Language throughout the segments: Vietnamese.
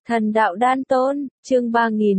Thần đạo đan tôn, chương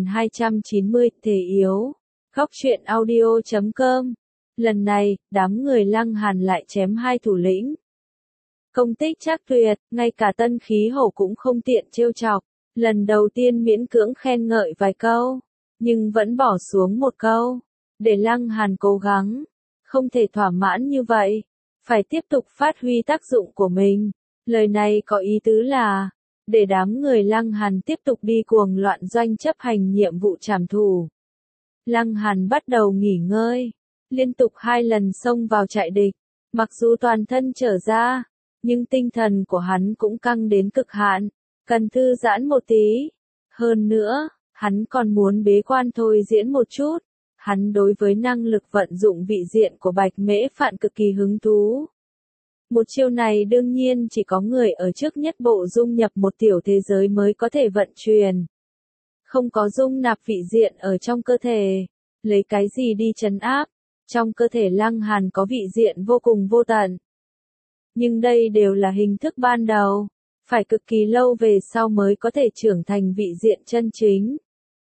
3290, thể yếu. Góc truyện audio.com. Lần này, đám người Lăng Hàn lại chém hai thủ lĩnh. Công tích chắc tuyệt, ngay cả Tân Khí Hổ cũng không tiện trêu chọc. Lần đầu tiên miễn cưỡng khen ngợi vài câu, nhưng vẫn bỏ xuống một câu. Để Lăng Hàn cố gắng, không thể thỏa mãn như vậy. Phải tiếp tục phát huy tác dụng của mình. Lời này có ý tứ là để đám người Lăng Hàn tiếp tục đi cuồng loạn doanh chấp hành nhiệm vụ trảm thù. Lăng Hàn bắt đầu nghỉ ngơi, liên tục 2 lần xông vào trại địch, mặc dù toàn thân trở ra, nhưng tinh thần của hắn cũng căng đến cực hạn, cần thư giãn một tí. Hơn nữa, hắn còn muốn bế quan thôi diễn một chút, hắn đối với năng lực vận dụng vị diện của Bạch Mễ Phạn cực kỳ hứng thú. Một chiêu này đương nhiên chỉ có người ở trước nhất bộ dung nhập một tiểu thế giới mới có thể vận chuyển. Không có dung nạp vị diện ở trong cơ thể, lấy cái gì đi trấn áp, trong cơ thể Lăng Hàn có vị diện vô cùng vô tận. Nhưng đây đều là hình thức ban đầu, phải cực kỳ lâu về sau mới có thể trưởng thành vị diện chân chính.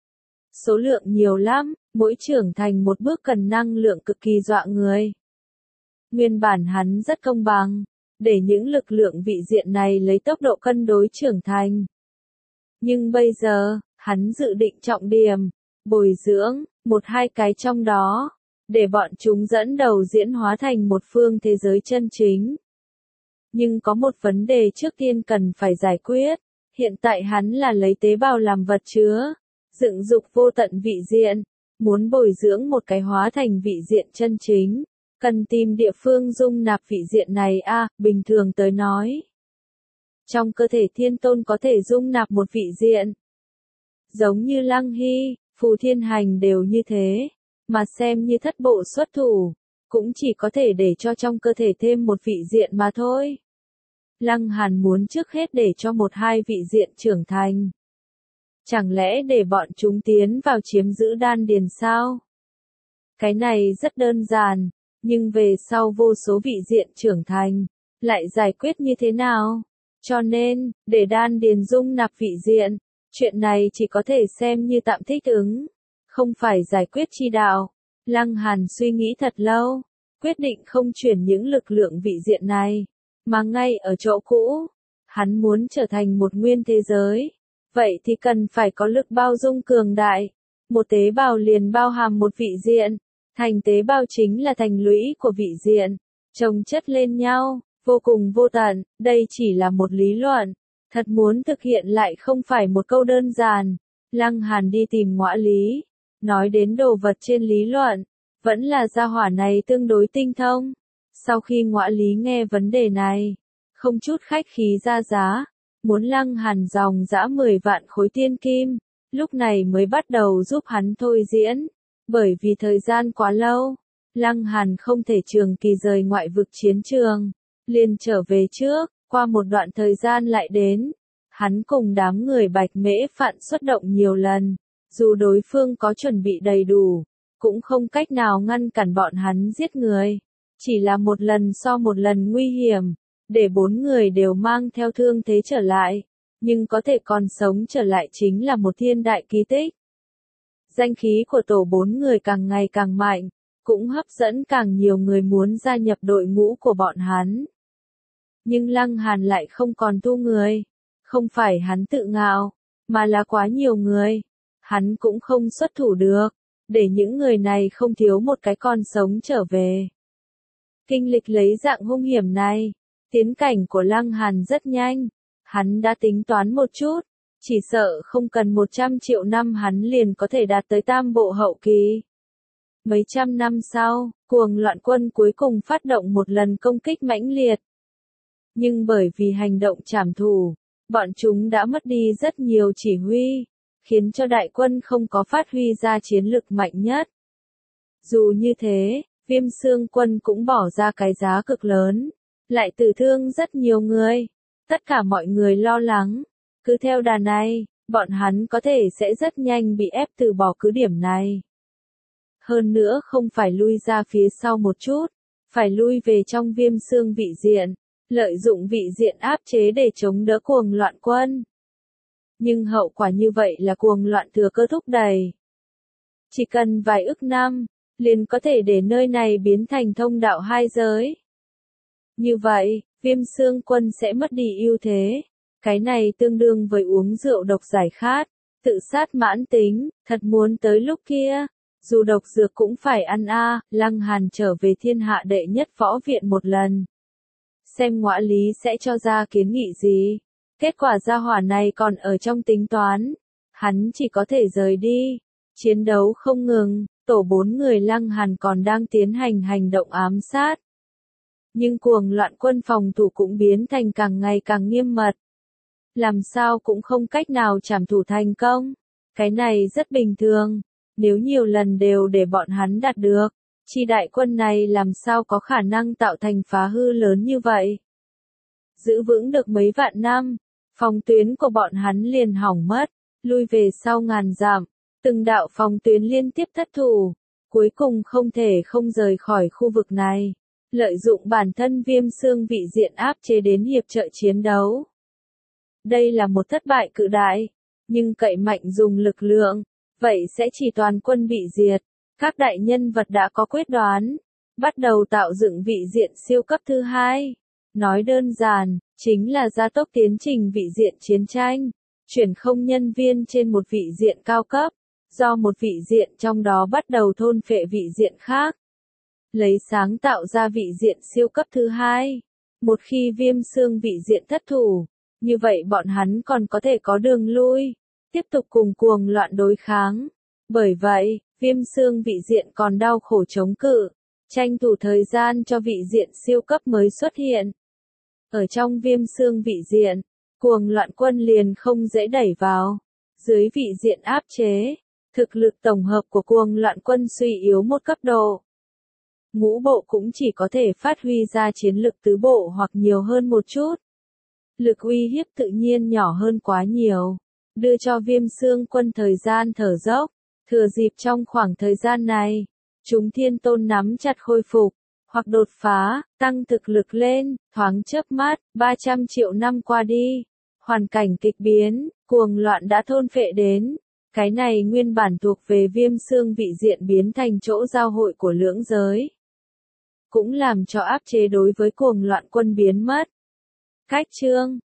Số lượng nhiều lắm, mỗi trưởng thành một bước cần năng lượng cực kỳ dọa người. Nguyên bản hắn rất công bằng, để những lực lượng vị diện này lấy tốc độ cân đối trưởng thành. Nhưng bây giờ, hắn dự định trọng điểm, bồi dưỡng, 1-2 cái trong đó, để bọn chúng dẫn đầu diễn hóa thành một phương thế giới chân chính. Nhưng có một vấn đề trước tiên cần phải giải quyết, hiện tại hắn là lấy tế bào làm vật chứa, dựng dục vô tận vị diện, muốn bồi dưỡng một cái hóa thành vị diện chân chính. Cần tìm địa phương dung nạp vị diện này bình thường tới nói. Trong cơ thể thiên tôn có thể dung nạp một vị diện. Giống như Lăng Hy, Phù Thiên Hành đều như thế, mà xem như thất bộ xuất thủ, cũng chỉ có thể để cho trong cơ thể thêm một vị diện mà thôi. Lăng Hàn muốn trước hết để cho 1-2 vị diện trưởng thành. Chẳng lẽ để bọn chúng tiến vào chiếm giữ đan điền sao? Cái này rất đơn giản. Nhưng về sau vô số vị diện trưởng thành, lại giải quyết như thế nào? Cho nên, để đan điền dung nạp vị diện, chuyện này chỉ có thể xem như tạm thích ứng, không phải giải quyết chi đạo. Lăng Hàn suy nghĩ thật lâu, quyết định không chuyển những lực lượng vị diện này, mà ngay ở chỗ cũ. Hắn muốn trở thành một nguyên thế giới, vậy thì cần phải có lực bao dung cường đại. Một tế bào liền bao hàm một vị diện. Thành tế bào chính là thành lũy của vị diện, chồng chất lên nhau, vô cùng vô tận, đây chỉ là một lý luận, thật muốn thực hiện lại không phải một câu đơn giản. Lăng Hàn đi tìm Ngõa Lý, nói đến đồ vật trên lý luận, vẫn là gia hỏa này tương đối tinh thông. Sau khi Ngõa Lý nghe vấn đề này, không chút khách khí ra giá, muốn Lăng Hàn dòng dã 10 vạn khối tiên kim, lúc này mới bắt đầu giúp hắn thôi diễn. Bởi vì thời gian quá lâu, Lăng Hàn không thể trường kỳ rời ngoại vực chiến trường, liền trở về trước, qua một đoạn thời gian lại đến. Hắn cùng đám người Bạch Mễ Phạn xuất động nhiều lần, dù đối phương có chuẩn bị đầy đủ, cũng không cách nào ngăn cản bọn hắn giết người. Chỉ là một lần so một lần nguy hiểm, để 4 người đều mang theo thương thế trở lại, nhưng có thể còn sống trở lại chính là một thiên đại kỳ tích. Danh khí của tổ 4 người càng ngày càng mạnh, cũng hấp dẫn càng nhiều người muốn gia nhập đội ngũ của bọn hắn. Nhưng Lăng Hàn lại không còn thu người, không phải hắn tự ngạo, mà là quá nhiều người, hắn cũng không xuất thủ được, để những người này không thiếu một cái con sống trở về. Kinh lịch lấy dạng hung hiểm này, tiến cảnh của Lăng Hàn rất nhanh, hắn đã tính toán một chút. Chỉ sợ không cần 100 triệu năm hắn liền có thể đạt tới tam bộ hậu kỳ. Mấy trăm năm sau, cuồng loạn quân cuối cùng phát động một lần công kích mãnh liệt. Nhưng bởi vì hành động trảm thù, bọn chúng đã mất đi rất nhiều chỉ huy, khiến cho đại quân không có phát huy ra chiến lực mạnh nhất. Dù như thế, Viêm Xương quân cũng bỏ ra cái giá cực lớn, lại tử thương rất nhiều người. Tất cả mọi người lo lắng. Cứ theo đà này, bọn hắn có thể sẽ rất nhanh bị ép từ bỏ cứ điểm này. Hơn nữa không phải lui ra phía sau một chút, phải lui về trong Viêm Xương vị diện, lợi dụng vị diện áp chế để chống đỡ cuồng loạn quân. Nhưng hậu quả như vậy là cuồng loạn thừa cơ thúc đẩy. Chỉ cần vài ức năm, liền có thể để nơi này biến thành thông đạo hai giới. Như vậy, Viêm Xương Quân sẽ mất đi ưu thế. Cái này tương đương với uống rượu độc giải khát, tự sát mãn tính, thật muốn tới lúc kia, dù độc dược cũng phải ăn a. Lăng Hàn trở về thiên hạ đệ nhất võ viện một lần. Xem Ngõa Lý sẽ cho ra kiến nghị gì. Kết quả gia hỏa này còn ở trong tính toán. Hắn chỉ có thể rời đi. Chiến đấu không ngừng, tổ 4 người Lăng Hàn còn đang tiến hành hành động ám sát. Nhưng cuồng loạn quân phòng thủ cũng biến thành càng ngày càng nghiêm mật. Làm sao cũng không cách nào trảm thủ thành công. Cái này rất bình thường. Nếu nhiều lần đều để bọn hắn đạt được, chi đại quân này làm sao có khả năng tạo thành phá hư lớn như vậy. Giữ vững được mấy vạn năm, phòng tuyến của bọn hắn liền hỏng mất, lui về sau ngàn dặm, từng đạo phòng tuyến liên tiếp thất thủ, cuối cùng không thể không rời khỏi khu vực này, lợi dụng bản thân Viêm Xương vị diện áp chế đến hiệp trợ chiến đấu. Đây là một thất bại cự đại, nhưng cậy mạnh dùng lực lượng, vậy sẽ chỉ toàn quân bị diệt. Các đại nhân vật đã có quyết đoán, bắt đầu tạo dựng vị diện siêu cấp thứ hai. Nói đơn giản, chính là gia tốc tiến trình vị diện chiến tranh, chuyển không nhân viên trên một vị diện cao cấp, do một vị diện trong đó bắt đầu thôn phệ vị diện khác. Lấy sáng tạo ra vị diện siêu cấp thứ hai. Một khi Viêm Xương vị diện thất thủ, như vậy bọn hắn còn có thể có đường lui, tiếp tục cùng cuồng loạn đối kháng. Bởi vậy, Viêm Xương vị diện còn đau khổ chống cự, tranh thủ thời gian cho vị diện siêu cấp mới xuất hiện. Ở trong Viêm Xương vị diện, cuồng loạn quân liền không dễ đẩy vào. Dưới vị diện áp chế, thực lực tổng hợp của cuồng loạn quân suy yếu một cấp độ. Ngũ bộ cũng chỉ có thể phát huy ra chiến lực tứ bộ hoặc nhiều hơn một chút. Lực uy hiếp tự nhiên nhỏ hơn quá nhiều, đưa cho Viêm Xương quân thời gian thở dốc. Thừa dịp trong khoảng thời gian này, chúng Thiên Tôn nắm chặt khôi phục, hoặc đột phá, tăng thực lực lên, thoáng chớp mắt, 300 triệu năm qua đi. Hoàn cảnh kịch biến, cuồng loạn đã thôn phệ đến. Cái này nguyên bản thuộc về Viêm Xương vị diện biến thành chỗ giao hội của lưỡng giới. Cũng làm cho áp chế đối với cuồng loạn quân biến mất. Cách chương